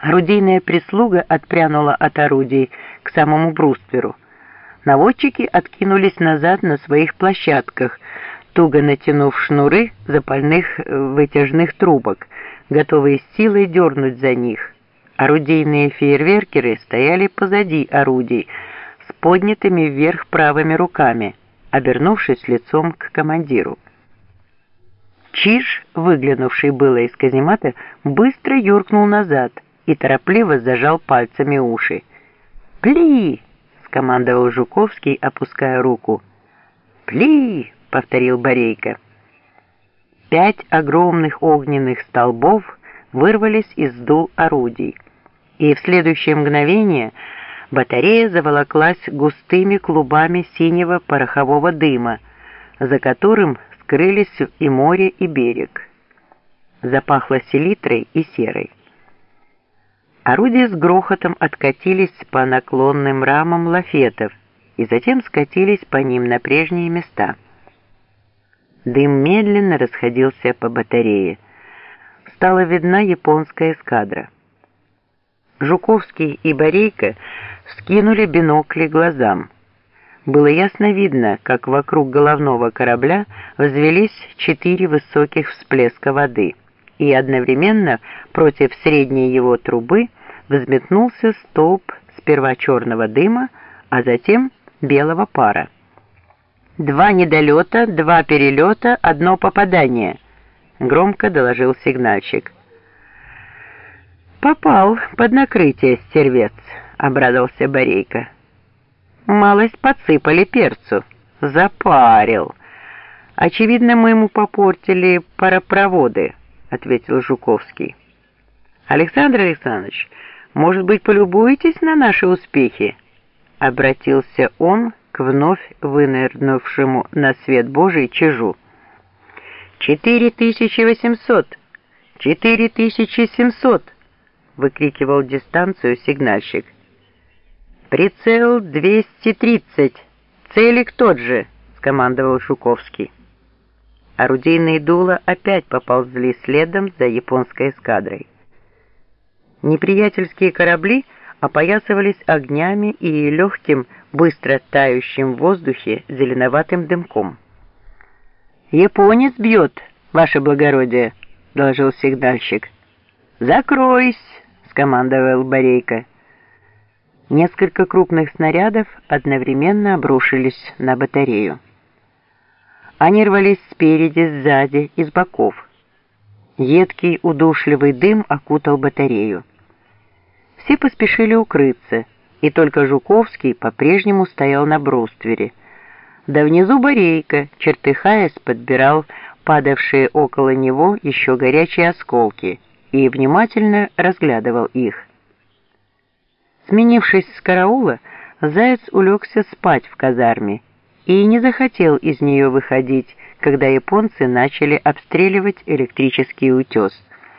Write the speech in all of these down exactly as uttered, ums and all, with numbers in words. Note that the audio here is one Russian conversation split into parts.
Орудийная прислуга отпрянула от орудий к самому брустверу. Наводчики откинулись назад на своих площадках, туго натянув шнуры запальных вытяжных трубок, готовые с силой дернуть за них. Орудийные фейерверкеры стояли позади орудий, с поднятыми вверх правыми руками, обернувшись лицом к командиру. Чиж, выглянувший было из каземата, быстро юркнул назад и торопливо зажал пальцами уши. «Пли!» — скомандовал Жуковский, опуская руку. «Пли!» — повторил Борейко. Пять огромных огненных столбов вырвались из дул орудий, и в следующее мгновение батарея заволоклась густыми клубами синего порохового дыма, за которым скрылись и море, и берег. Запахло селитрой и серой. Орудия с грохотом откатились по наклонным рамам лафетов и затем скатились по ним на прежние места. Дым медленно расходился по батарее. Стала видна японская эскадра. Жуковский и Борейко вскинули бинокли глазам. Было ясно видно, как вокруг головного корабля взвелись четыре высоких всплеска воды, и одновременно против средней его трубы взметнулся столб сперва черного дыма, а затем белого пара. «Два недолета, два перелета, одно попадание», — громко доложил сигнальщик. «Попал под накрытие, стервец», — обрадовался Борейко. «Малость подсыпали перцу. Запарил. Очевидно, мы ему попортили паропроводы», — ответил Жуковский. «Александр Александрович, может быть, полюбуетесь на наши успехи?» — обратился он к вновь вынырнувшему на свет Божий Чижу. «Четыре тысячи восемьсот! Четыре тысячи семьсот!» — выкрикивал дистанцию сигнальщик. «Прицел двести тридцать! Целик тот же!» — скомандовал Жуковский. Орудийные дула опять поползли следом за японской эскадрой. Неприятельские корабли опоясывались огнями и легким, быстро тающим в воздухе зеленоватым дымком. «Японец бьет, ваше благородие!» — доложил сигнальщик. «Закройсь!» — скомандовал Борейко. Несколько крупных снарядов одновременно обрушились на батарею. Они рвались спереди, сзади и с боков. Едкий удушливый дым окутал батарею. Все поспешили укрыться, и только Жуковский по-прежнему стоял на бруствере. Да внизу Борейко, чертыхаясь, подбирал падавшие около него еще горячие осколки и внимательно разглядывал их. Сменившись с караула, Заяц улегся спать в казарме и не захотел из нее выходить, когда японцы начали обстреливать электрический утес.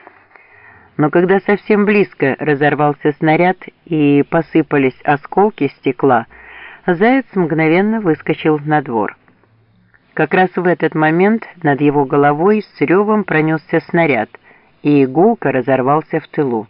Но когда совсем близко разорвался снаряд и посыпались осколки стекла, Заяц мгновенно выскочил на двор. Как раз в этот момент над его головой с ревом пронесся снаряд, и гулко разорвался в тылу.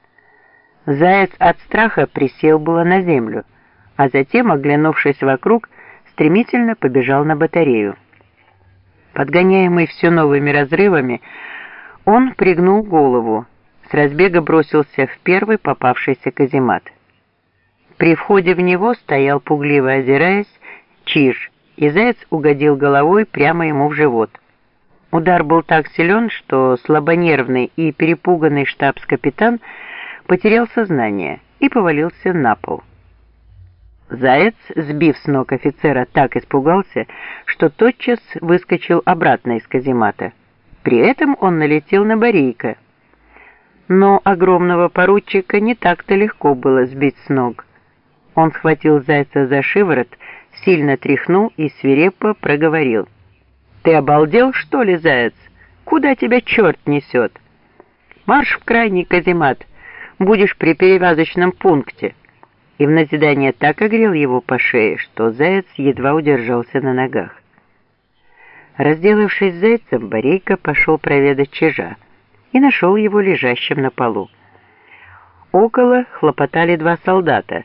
Заяц от страха присел было на землю, а затем, оглянувшись вокруг, стремительно побежал на батарею. Подгоняемый все новыми разрывами, он пригнул голову, с разбега бросился в первый попавшийся каземат. При входе в него стоял, пугливо озираясь, Чиж, и Заяц угодил головой прямо ему в живот. Удар был так силен, что слабонервный и перепуганный штабс-капитан потерял сознание и повалился на пол. Заяц, сбив с ног офицера, так испугался, что тотчас выскочил обратно из каземата. При этом он налетел на Борейко. Но огромного поручика не так-то легко было сбить с ног. Он схватил Зайца за шиворот, сильно тряхнул и свирепо проговорил: «Ты обалдел, что ли, Заяц? Куда тебя черт несет? Марш в крайний каземат! Будешь при перевязочном пункте». И в назидание так огрел его по шее, что Заяц едва удержался на ногах. Разделавшись с Зайцем, Борейко пошел проведать Чижа и нашел его лежащим на полу. Около хлопотали два солдата,